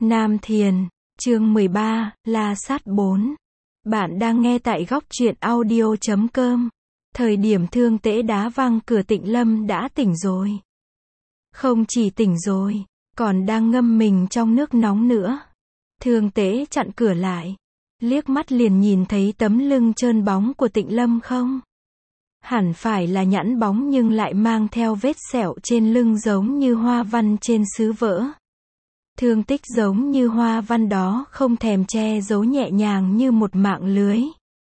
Nam Thiền, chương 13, La Sát 4. Bạn đang nghe tại góc truyện audio.com. Thời điểm Thương Tễ đá văng cửa, Tịnh Lâm đã tỉnh rồi. Không chỉ tỉnh rồi, còn đang ngâm mình trong nước nóng nữa. Thương Tễ chặn cửa lại, liếc mắt liền nhìn thấy tấm lưng trơn bóng của Tịnh Lâm không? Hẳn phải là nhẵn bóng nhưng lại mang theo vết sẹo trên lưng giống như hoa văn trên sứ vỡ. Thương tích giống như hoa văn đó không thèm che giấu, nhẹ nhàng như một mạng lưới.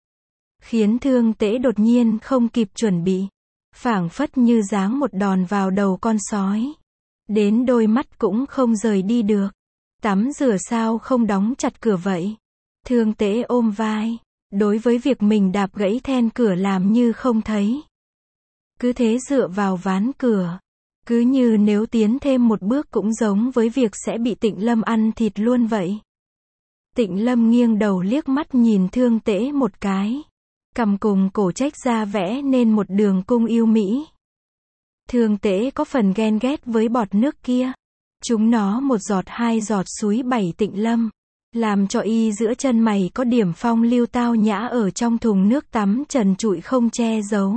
Khiến Thương Tễ đột nhiên không kịp chuẩn bị. Phảng phất như giáng một đòn vào đầu con sói. Đến đôi mắt cũng không rời đi được. Tắm rửa sao không đóng chặt cửa vậy? Thương Tễ ôm vai. Đối với việc mình đạp gãy then cửa làm như không thấy. Cứ thế dựa vào ván cửa. Cứ như nếu tiến thêm một bước cũng giống với việc sẽ bị Tịnh Lâm ăn thịt luôn vậy. Tịnh Lâm nghiêng đầu liếc mắt nhìn Thương Tễ một cái. Cằm cùng cổ chếch ra vẽ nên một đường cung yêu mỹ. Thương Tễ có phần ghen ghét với bọt nước kia. Chúng nó một giọt hai giọt xúi bảy Tịnh Lâm. Làm cho y giữa chân mày có điểm phong lưu tao nhã ở trong thùng nước tắm trần trụi không che giấu.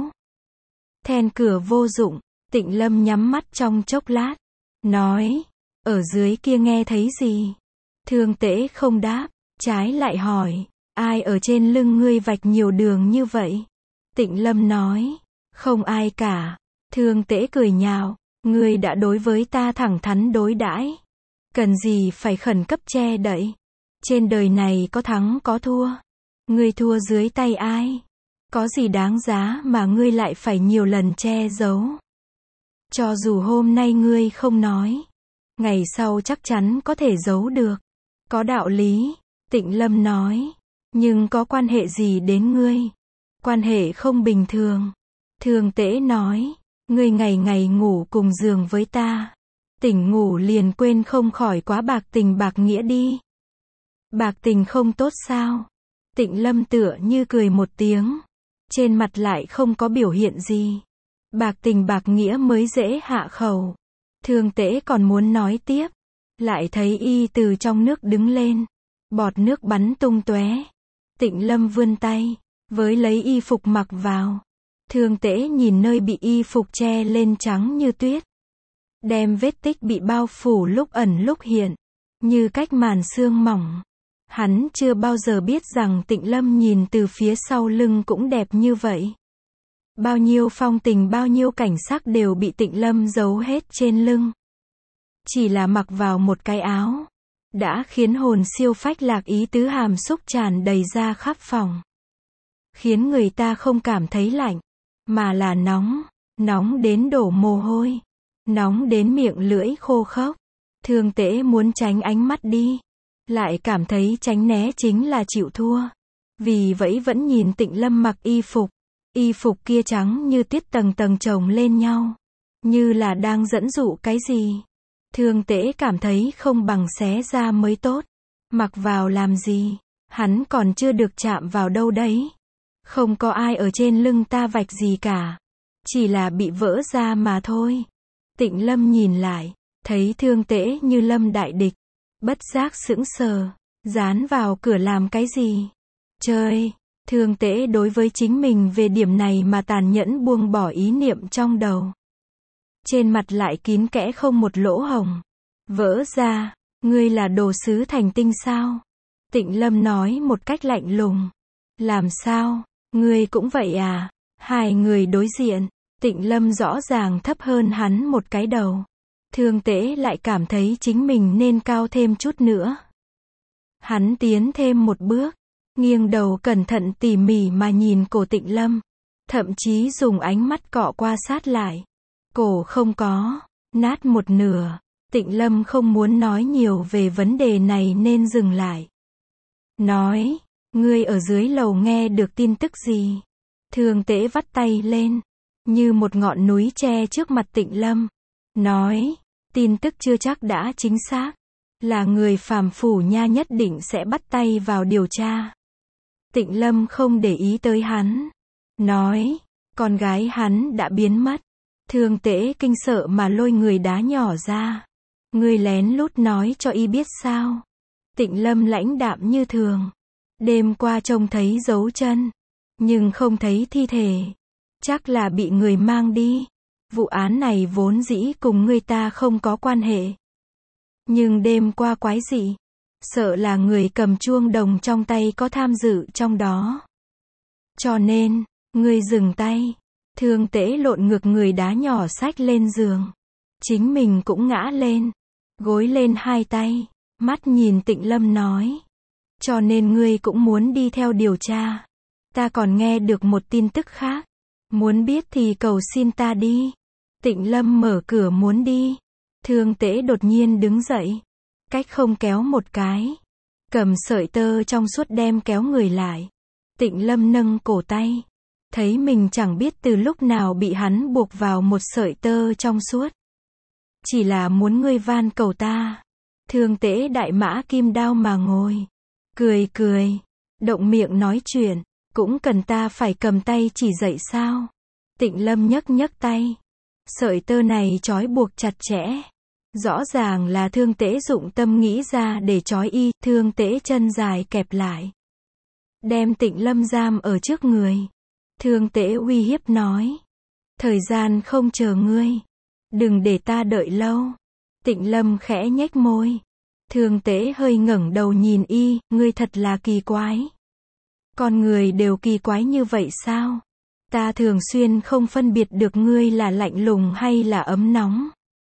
Then cửa vô dụng. Tịnh Lâm nhắm mắt trong chốc lát. Nói. Ở dưới kia nghe thấy gì? Thương Tễ không đáp. Trái lại hỏi. Ai ở trên lưng ngươi vạch nhiều đường như vậy? Tịnh Lâm nói. Không ai cả. Thương Tễ cười nhạo. Ngươi đã đối với ta thẳng thắn đối đãi. Cần gì phải khẩn cấp che đậy? Trên đời này có thắng có thua. Ngươi thua dưới tay ai? Có gì đáng giá mà ngươi lại phải nhiều lần che giấu? Cho dù hôm nay ngươi không nói, ngày sau chắc chắn có thể giấu được. Có đạo lý, Tịnh Lâm nói. Nhưng có quan hệ gì đến ngươi? Quan hệ không bình thường. Thương Tễ nói. Ngươi ngày ngày ngủ cùng giường với ta. Tỉnh ngủ liền quên không khỏi quá bạc tình bạc nghĩa đi. Bạc tình không tốt sao? Tịnh Lâm tựa như cười một tiếng. Trên mặt lại không có biểu hiện gì. Bạc tình bạc nghĩa mới dễ hạ khẩu. Thương Tễ còn muốn nói tiếp. Lại thấy y từ trong nước đứng lên. Bọt nước bắn tung tóe. Tịnh Lâm vươn tay. Với lấy y phục mặc vào. Thương Tễ nhìn nơi bị y phục che lên trắng như tuyết. Đem vết tích bị bao phủ lúc ẩn lúc hiện. Như cách màn sương mỏng. Hắn chưa bao giờ biết rằng Tịnh Lâm nhìn từ phía sau lưng cũng đẹp như vậy. Bao nhiêu phong tình bao nhiêu cảnh sắc đều bị Tịnh Lâm giấu hết trên lưng. Chỉ là mặc vào một cái áo. Đã khiến hồn siêu phách lạc, ý tứ hàm xúc tràn đầy ra khắp phòng. Khiến người ta không cảm thấy lạnh. Mà là nóng. Nóng đến đổ mồ hôi. Nóng đến miệng lưỡi khô khốc. Thương Tễ muốn tránh ánh mắt đi. Lại cảm thấy tránh né chính là chịu thua. Vì vậy vẫn nhìn Tịnh Lâm mặc y phục. Y phục kia trắng như tuyết tầng tầng chồng lên nhau. Như là đang dẫn dụ cái gì. Thương Tễ cảm thấy không bằng xé ra mới tốt. Mặc vào làm gì? Hắn còn chưa được chạm vào đâu đấy. Không có ai ở trên lưng ta vạch gì cả. Chỉ là bị vỡ ra mà thôi. Tịnh Lâm nhìn lại. Thấy Thương Tễ như lâm đại địch. Bất giác sững sờ. Dán vào cửa làm cái gì? Chơi. Thương Tễ đối với chính mình về điểm này mà tàn nhẫn buông bỏ ý niệm trong đầu. Trên mặt lại kín kẽ không một lỗ hổng. Vỡ ra. Ngươi là đồ sứ thành tinh sao? Tịnh Lâm nói một cách lạnh lùng. Làm sao? Ngươi cũng vậy à? Hai người đối diện. Tịnh Lâm rõ ràng thấp hơn hắn một cái đầu. Thương Tễ lại cảm thấy chính mình nên cao thêm chút nữa. Hắn tiến thêm một bước. Nghiêng đầu cẩn thận tỉ mỉ mà nhìn cổ Tịnh Lâm. Thậm chí dùng ánh mắt cọ qua sát lại. Cổ không có. Nát một nửa. Tịnh Lâm không muốn nói nhiều về vấn đề này nên dừng lại. Nói. Ngươi ở dưới lầu nghe được tin tức gì? Thương Tễ vắt tay lên. Như một ngọn núi che trước mặt Tịnh Lâm. Nói. Tin tức chưa chắc đã chính xác. Là người phàm phu nha nhất định sẽ bắt tay vào điều tra. Tịnh Lâm không để ý tới hắn. Nói. Con gái hắn đã biến mất. Thương Tễ kinh sợ mà lôi người đá nhỏ ra. Ngươi lén lút nói cho y biết sao? Tịnh Lâm lãnh đạm như thường. Đêm qua trông thấy dấu chân, nhưng không thấy thi thể. Chắc là bị người mang đi. Vụ án này vốn dĩ cùng người ta không có quan hệ. Nhưng đêm qua quái dị. Sợ là người cầm chuông đồng trong tay có tham dự trong đó. Cho nên, người dừng tay. Thương Tễ lộn ngược người đá nhỏ xách lên giường. Chính mình cũng ngã lên. Gối lên hai tay. Mắt nhìn Tịnh Lâm nói. Cho nên ngươi cũng muốn đi theo điều tra. Ta còn nghe được một tin tức khác. Muốn biết thì cầu xin ta đi. Tịnh Lâm mở cửa muốn đi. Thương Tễ đột nhiên đứng dậy. Cách không kéo một cái. Cầm sợi tơ trong suốt đem kéo người lại. Tịnh Lâm nâng cổ tay. Thấy mình chẳng biết từ lúc nào bị hắn buộc vào một sợi tơ trong suốt. Chỉ là muốn ngươi van cầu ta. Thương Tễ đại mã kim đao mà ngồi. Cười cười. Động miệng nói chuyện. Cũng cần ta phải cầm tay chỉ dạy sao? Tịnh Lâm nhấc nhấc tay. Sợi tơ này trói buộc chặt chẽ. Rõ ràng là Thương Tễ dụng tâm nghĩ ra để trói y. Thương Tễ chân dài kẹp lại. Đem Tịnh Lâm giam ở trước người. Thương Tễ uy hiếp nói. Thời gian không chờ ngươi. Đừng để ta đợi lâu. Tịnh Lâm khẽ nhếch môi. Thương Tễ hơi ngẩng đầu nhìn y. Ngươi thật là kỳ quái. Con người đều kỳ quái như vậy sao? Ta thường xuyên không phân biệt được ngươi là lạnh lùng hay là ấm nóng.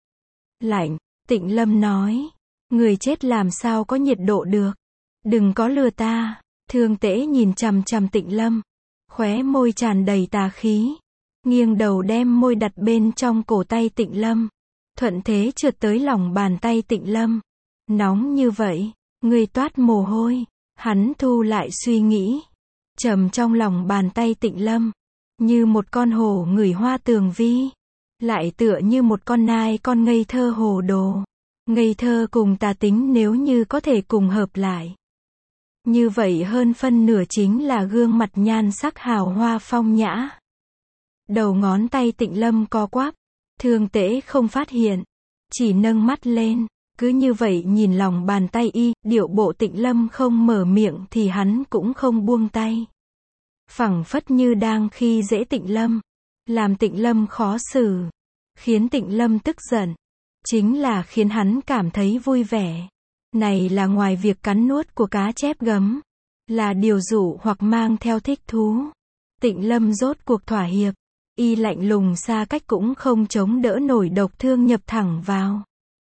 Lạnh, Tịnh Lâm nói. Người chết làm sao có nhiệt độ được. Đừng có lừa ta. Thương Tễ nhìn chằm chằm Tịnh Lâm. Khóe môi tràn đầy tà khí. Nghiêng đầu đem môi đặt bên trong cổ tay Tịnh Lâm. Thuận thế trượt tới lòng bàn tay Tịnh Lâm. Nóng như vậy. Người toát mồ hôi. Hắn thu lại suy nghĩ. Trầm trong lòng bàn tay Tịnh Lâm. Như một con hổ ngửi hoa tường vi. Lại tựa như một con nai con ngây thơ hồ đồ. Ngây thơ cùng tà tính nếu như có thể cùng hợp lại. Như vậy hơn phân nửa chính là gương mặt nhan sắc hào hoa phong nhã. Đầu ngón tay Tịnh Lâm co quắp. Thương Tễ không phát hiện. Chỉ nâng mắt lên. Cứ như vậy nhìn lòng bàn tay y. Điệu bộ Tịnh Lâm không mở miệng thì hắn cũng không buông tay. Phẳng phất như đang khi dễ Tịnh Lâm. Làm Tịnh Lâm khó xử. Khiến Tịnh Lâm tức giận. Chính là khiến hắn cảm thấy vui vẻ. Này là ngoài việc cắn nuốt của cá chép gấm. Là điều dụ hoặc mang theo thích thú. Tịnh Lâm rốt cuộc thỏa hiệp. Y lạnh lùng xa cách cũng không chống đỡ nổi độc thương nhập thẳng vào.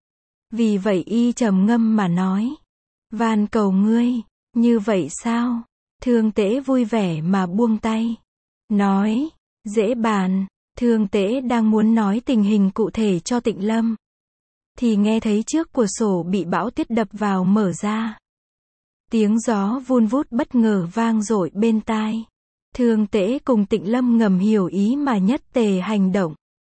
Vì vậy y trầm ngâm mà nói. Van cầu ngươi. Như vậy sao? Thương Tễ vui vẻ mà buông tay. Nói. Dễ bàn. Thương Tễ đang muốn nói tình hình cụ thể cho Tịnh Lâm. Thì nghe thấy trước cửa sổ bị bão tuyết đập vào mở ra. Tiếng gió vun vút bất ngờ vang dội bên tai. Thương Tễ cùng Tịnh Lâm ngầm hiểu ý mà nhất tề hành động.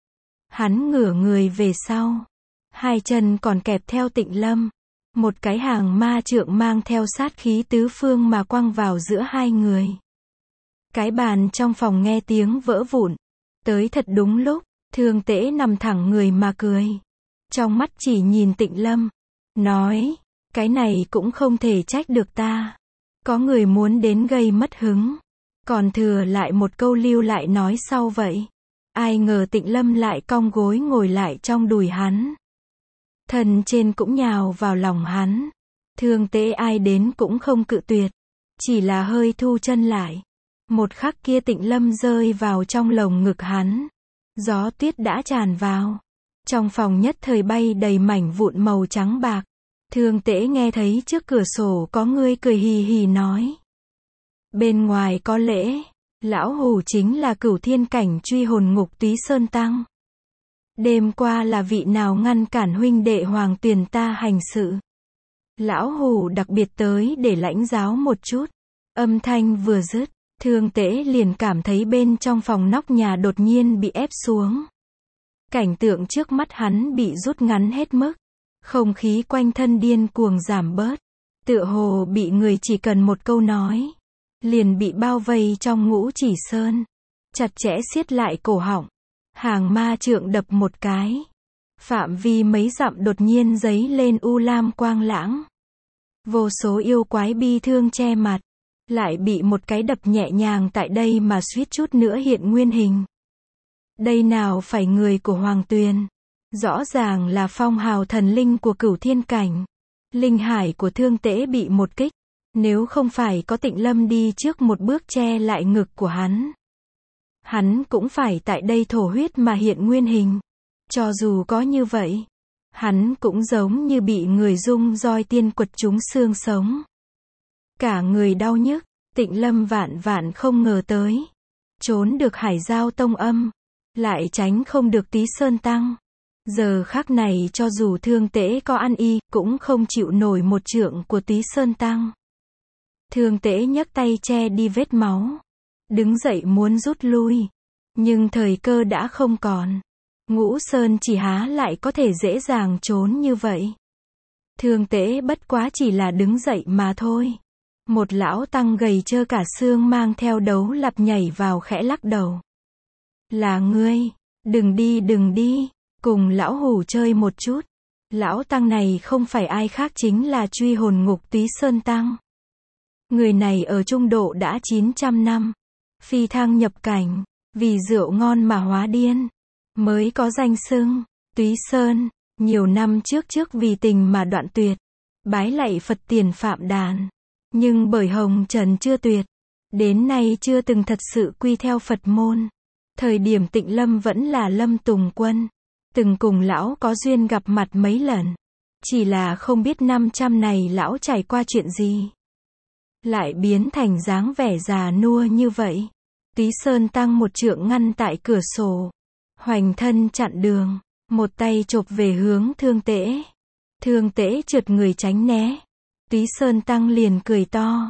Hắn ngửa người về sau. Hai chân còn kẹp theo Tịnh Lâm. Một cái hàng ma trượng mang theo sát khí tứ phương mà quăng vào giữa hai người. Cái bàn trong phòng nghe tiếng vỡ vụn. Tới thật đúng lúc. Thương Tễ nằm thẳng người mà cười. Trong mắt chỉ nhìn Tịnh Lâm. Nói. Cái này cũng không thể trách được ta. Có người muốn đến gây mất hứng. Còn thừa lại một câu lưu lại nói sau vậy. Ai ngờ Tịnh Lâm lại cong gối ngồi lại trong đùi hắn. Thân trên cũng nhào vào lòng hắn. Thương Tễ ai đến cũng không cự tuyệt. Chỉ là hơi thu chân lại. Một khắc kia Tịnh Lâm rơi vào trong lồng ngực hắn. Gió tuyết đã tràn vào. Trong phòng nhất thời bay đầy mảnh vụn màu trắng bạc. Thương Tễ nghe thấy trước cửa sổ có người cười hì hì nói. Bên ngoài có lễ. Lão Hủ chính là Cửu Thiên Cảnh truy hồn ngục Túy Sơn Tăng. Đêm qua là vị nào ngăn cản huynh đệ Hoàng Tuyền ta hành sự. Lão Hủ đặc biệt tới để lãnh giáo một chút. Âm thanh vừa dứt. Thương Tễ liền cảm thấy bên trong phòng nóc nhà đột nhiên bị ép xuống. Cảnh tượng trước mắt hắn bị rút ngắn hết mức. Không khí quanh thân điên cuồng giảm bớt. Tựa hồ bị người chỉ cần một câu nói. Liền bị bao vây trong ngũ chỉ sơn. Chặt chẽ siết lại cổ họng. Hàng ma trượng đập một cái. Phạm vi mấy dặm đột nhiên giấy lên u lam quang lãng. Vô số yêu quái bi thương che mặt, lại bị một cái đập nhẹ nhàng tại đây mà suýt chút nữa hiện nguyên hình. Đây nào phải người của Hoàng Tuyền, rõ ràng là phong hào thần linh của Cửu Thiên Cảnh. Linh hải của Thương Tễ bị một kích, nếu không phải có Tịnh Lâm đi trước một bước che lại ngực của hắn cũng phải tại đây thổ huyết mà hiện nguyên hình. Cho dù có như vậy, hắn cũng giống như bị người dung roi tiên quật trúng xương sống. Cả người đau nhức, Tịnh Lâm vạn vạn không ngờ tới. Trốn được Hải Giao Tông âm, lại tránh không được Tí Sơn Tăng. Giờ khắc này cho dù Thương Tễ có ăn y, cũng không chịu nổi một trượng của Tí Sơn Tăng. Thương Tễ nhấc tay che đi vết máu, đứng dậy muốn rút lui, nhưng thời cơ đã không còn. Ngũ Sơn chỉ há lại có thể dễ dàng trốn như vậy. Thương Tễ bất quá chỉ là đứng dậy mà thôi. Một lão tăng gầy trơ cả xương mang theo đấu lặp nhảy vào khẽ lắc đầu. Là ngươi, đừng đi, cùng lão hủ chơi một chút. Lão tăng này không phải ai khác chính là truy hồn ngục Túy Sơn Tăng. Người này ở trung độ đã 900 năm, phi thăng nhập cảnh, vì rượu ngon mà hóa điên, mới có danh xưng Túy Sơn. Nhiều năm trước vì tình mà đoạn tuyệt, bái lạy Phật tiền phạm đàn, nhưng bởi hồng trần chưa tuyệt, đến nay chưa từng thật sự quy theo Phật môn. Thời điểm Tịnh Lâm vẫn là Lâm Tùng Quân, từng cùng lão có duyên gặp mặt mấy lần, chỉ là không biết 500 này lão trải qua chuyện gì, lại biến thành dáng vẻ già nua như vậy. Túy Sơn Tăng một trượng ngăn tại cửa sổ, hoành thân chặn đường, một tay chộp về hướng Thương Tễ. Thương Tễ trượt người tránh né. Túy Sơn Tăng liền cười to.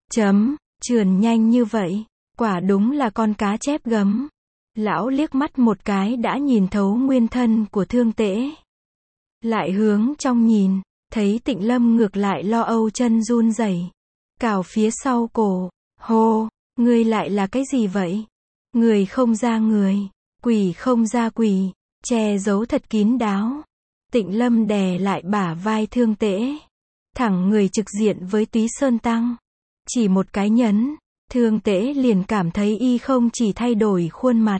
Trườn nhanh như vậy, quả đúng là con cá chép gấm. Lão liếc mắt một cái đã nhìn thấu nguyên thân của Thương Tễ. Lại hướng trong nhìn, thấy Tịnh Lâm ngược lại lo âu chân run rẩy, cào phía sau cổ. Hô, ngươi lại là cái gì vậy? Người không ra người, quỷ không ra quỷ, che giấu thật kín đáo. Tịnh Lâm đè lại bả vai Thương Tễ, thẳng người trực diện với Túy Sơn Tăng. Chỉ một cái nhấn, Thương Tễ liền cảm thấy y không chỉ thay đổi khuôn mặt,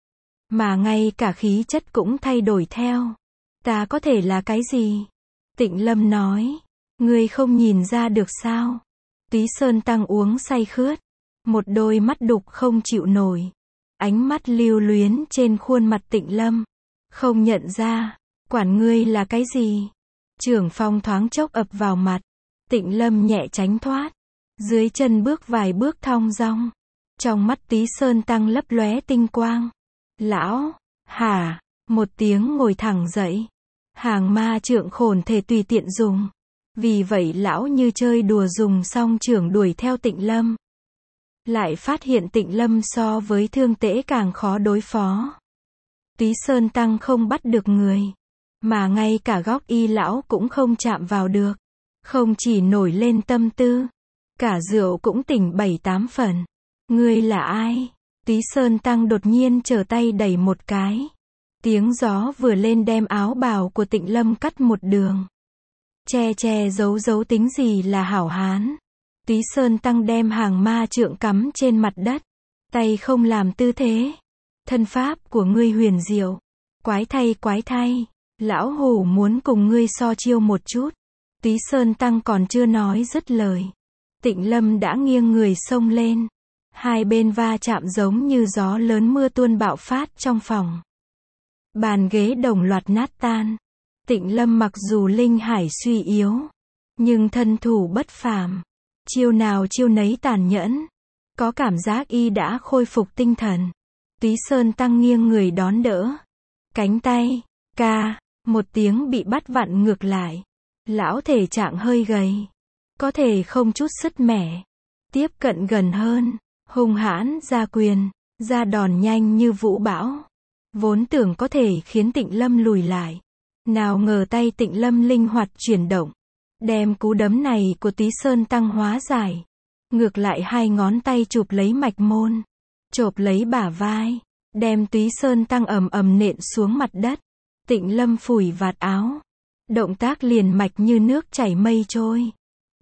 mà ngay cả khí chất cũng thay đổi theo. Ta có thể là cái gì? Tịnh Lâm nói. Ngươi không nhìn ra được sao? Túy Sơn Tăng uống say khướt, một đôi mắt đục không chịu nổi, ánh mắt lưu luyến trên khuôn mặt Tịnh Lâm. Không nhận ra, quản ngươi là cái gì? Trưởng phong thoáng chốc ập vào mặt, Tịnh Lâm nhẹ tránh thoát, dưới chân bước vài bước thong dong. Trong mắt Túy Sơn Tăng lấp lóe tinh quang. Lão, hả? Một tiếng ngồi thẳng dậy. Hàng ma trượng khổn thể tùy tiện dùng. Vì vậy lão như chơi đùa dùng xong trưởng đuổi theo Tịnh Lâm. Lại phát hiện Tịnh Lâm so với Thương Tễ càng khó đối phó. Túy Sơn Tăng không bắt được người, mà ngay cả góc y lão cũng không chạm vào được. Không chỉ nổi lên tâm tư, cả rượu cũng tỉnh 7-8 phần. Ngươi là ai? Túy Sơn Tăng đột nhiên trở tay đẩy một cái. Tiếng gió vừa lên đem áo bào của Tịnh Lâm cắt một đường. Che giấu tính gì là hảo hán. Túy Sơn Tăng đem hàng ma trượng cắm trên mặt đất, tay không làm tư thế. Thân pháp của ngươi huyền diệu, quái thay, lão hủ muốn cùng ngươi so chiêu một chút. Túy Sơn Tăng còn chưa nói dứt lời, Tịnh Lâm đã nghiêng người xông lên. Hai bên va chạm giống như gió lớn mưa tuôn bạo phát trong phòng. Bàn ghế đồng loạt nát tan. Tịnh Lâm mặc dù linh hải suy yếu, nhưng thân thủ bất phàm, chiêu nào chiêu nấy tàn nhẫn. Có cảm giác y đã khôi phục tinh thần. Túy Sơn Tăng nghiêng người đón đỡ. Cánh tay, một tiếng bị bắt vặn ngược lại. Lão thể trạng hơi gầy, có thể không chút sứt mẻ. Tiếp cận gần hơn, hung hãn ra quyền, ra đòn nhanh như vũ bão. Vốn tưởng có thể khiến Tịnh Lâm lùi lại. Nào ngờ tay Tịnh Lâm linh hoạt chuyển động, đem cú đấm này của Túy Sơn Tăng hóa giải. Ngược lại hai ngón tay chụp lấy mạch môn, chộp lấy bả vai, đem Túy Sơn Tăng ầm ầm nện xuống mặt đất. Tịnh Lâm phủi vạt áo, động tác liền mạch như nước chảy mây trôi.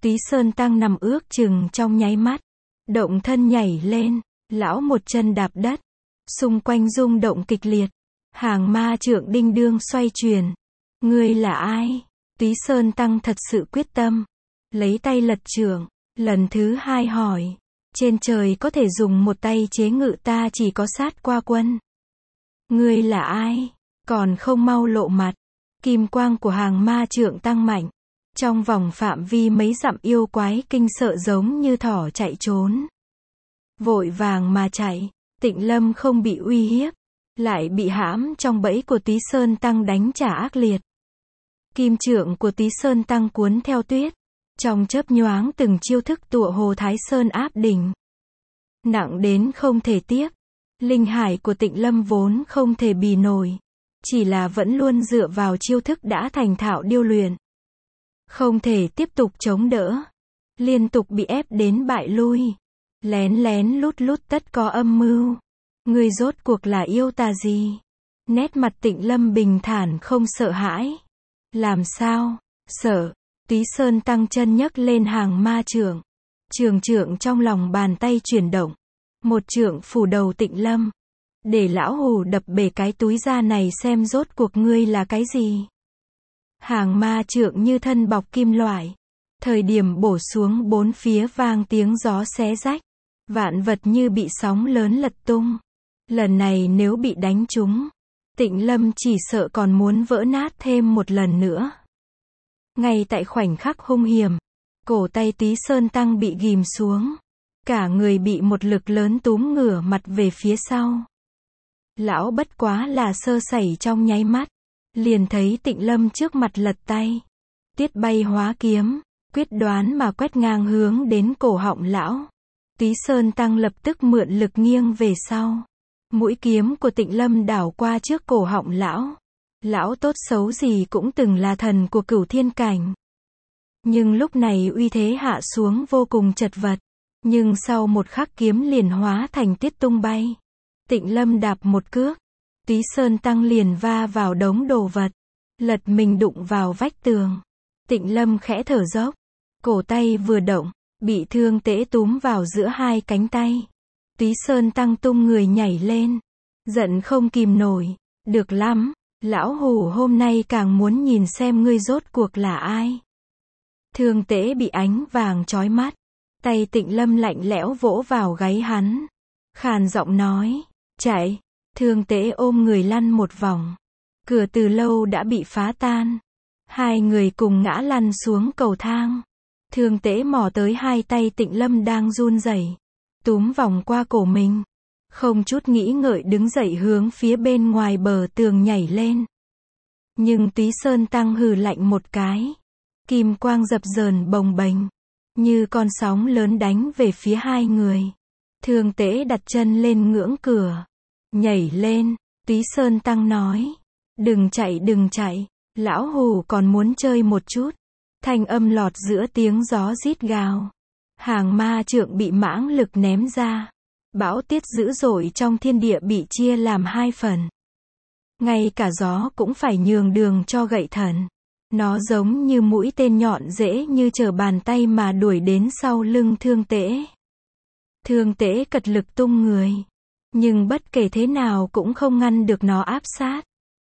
Túy Sơn Tăng nằm ước chừng trong nháy mắt, động thân nhảy lên, lão một chân đạp đất, xung quanh rung động kịch liệt, hàng ma trượng đinh đương xoay chuyển. Ngươi là ai? Túy Sơn Tăng thật sự quyết tâm, lấy tay lật trượng, lần thứ hai hỏi, trên trời có thể dùng một tay chế ngự ta chỉ có Sát Qua Quân. Ngươi là ai? Còn không mau lộ mặt. Kim quang của hàng ma trượng tăng mạnh, trong vòng phạm vi mấy dặm yêu quái kinh sợ giống như thỏ chạy trốn. Vội vàng mà chạy, Tịnh Lâm không bị uy hiếp, lại bị hãm trong bẫy của Túy Sơn Tăng đánh trả ác liệt. Kim trượng của Túy Sơn Tăng cuốn theo tuyết, trong chớp nhoáng từng chiêu thức tựa hồ Thái Sơn áp đỉnh. Nặng đến không thể tiếp, linh hải của Tịnh Lâm vốn không thể bì nổi, chỉ là vẫn luôn dựa vào chiêu thức đã thành thạo điêu luyện. Không thể tiếp tục chống đỡ, liên tục bị ép đến bại lui, lén lén lút lút tất có âm mưu. Ngươi rốt cuộc là yêu tà gì? Nét mặt Tịnh Lâm bình thản không sợ hãi. Làm sao? Sợ. Túy Sơn Tăng chân nhấc lên hàng ma trượng. Trường trượng trong lòng bàn tay chuyển động. Một trượng phủ đầu Tịnh Lâm. Để lão hù đập bể cái túi da này xem rốt cuộc ngươi là cái gì. Hàng ma trượng như thân bọc kim loại. Thời điểm bổ xuống bốn phía vang tiếng gió xé rách. Vạn vật như bị sóng lớn lật tung. Lần này nếu bị đánh trúng, Tịnh Lâm chỉ sợ còn muốn vỡ nát thêm một lần nữa. Ngay tại khoảnh khắc hung hiểm, cổ tay Túy Sơn Tăng bị ghìm xuống. Cả người bị một lực lớn túm ngửa mặt về phía sau. Lão bất quá là sơ sẩy trong nháy mắt, liền thấy Tịnh Lâm trước mặt lật tay. Tiết bay hóa kiếm, quyết đoán mà quét ngang hướng đến cổ họng lão. Túy Sơn Tăng lập tức mượn lực nghiêng về sau. Mũi kiếm của Tịnh Lâm đảo qua trước cổ họng lão. Lão tốt xấu gì cũng từng là thần của Cửu Thiên Cảnh. Nhưng lúc này uy thế hạ xuống vô cùng chật vật. Nhưng sau một khắc kiếm liền hóa thành tiết tung bay. Tịnh Lâm đạp một cước. Túy Sơn Tăng liền va vào đống đồ vật. Lật mình đụng vào vách tường. Tịnh Lâm khẽ thở dốc. Cổ tay vừa động, bị Thương Tễ túm vào giữa hai cánh tay. Túy Sơn Tăng tung người nhảy lên. Giận không kìm nổi. Được lắm, lão hù hôm nay càng muốn nhìn xem ngươi rốt cuộc là ai. Thương Tễ bị ánh vàng chói mắt. Tay Tịnh Lâm lạnh lẽo vỗ vào gáy hắn. Khàn giọng nói, chạy. Thương Tễ ôm người lăn một vòng. Cửa từ lâu đã bị phá tan. Hai người cùng ngã lăn xuống cầu thang. Thương Tễ mò tới hai tay Tịnh Lâm đang run rẩy, túm vòng qua cổ mình. Không chút nghĩ ngợi đứng dậy hướng phía bên ngoài bờ tường nhảy lên. Nhưng Túy Sơn Tăng hừ lạnh một cái. Kim quang dập dờn bồng bềnh, như con sóng lớn đánh về phía hai người. Thương Tễ đặt chân lên ngưỡng cửa. Nhảy lên, Túy Sơn Tăng nói. Đừng chạy, lão hù còn muốn chơi một chút. Thanh âm lọt giữa tiếng gió rít gào. Hàng ma trượng bị mãng lực ném ra. Bão tiết dữ dội trong thiên địa bị chia làm hai phần. Ngay cả gió cũng phải nhường đường cho gậy thần. Nó giống như mũi tên nhọn dễ như trở bàn tay mà đuổi đến sau lưng Thương Tễ. Thương Tễ cật lực tung người. Nhưng bất kể thế nào cũng không ngăn được nó áp sát.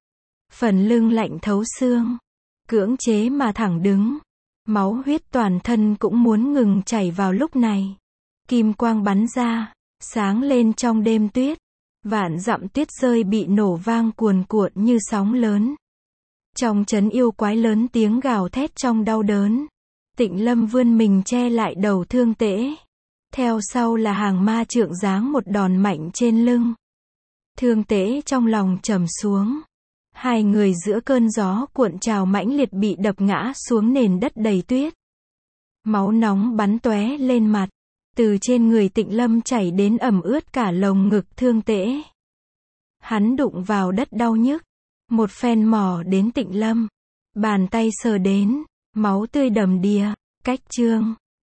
Phần lưng lạnh thấu xương. Cưỡng chế mà thẳng đứng. Máu huyết toàn thân cũng muốn ngừng chảy vào lúc này. Kim quang bắn ra, sáng lên trong đêm tuyết. Vạn dặm tuyết rơi bị nổ vang cuồn cuộn như sóng lớn. Trong trấn yêu quái lớn tiếng gào thét trong đau đớn. Tịnh Lâm vươn mình che lại đầu Thương Tễ. Theo sau là hàng ma trượng giáng một đòn mạnh trên lưng. Thương Tễ trong lòng trầm xuống. Hai người giữa cơn gió cuộn trào mãnh liệt bị đập ngã xuống nền đất đầy tuyết. Máu nóng bắn tóe lên mặt. Từ trên người Tịnh Lâm chảy đến ẩm ướt cả lồng ngực Thương Tễ. Hắn đụng vào đất đau nhức. Một phen mò đến Tịnh Lâm. Bàn tay sờ đến. Máu tươi đầm đìa. Cách chương.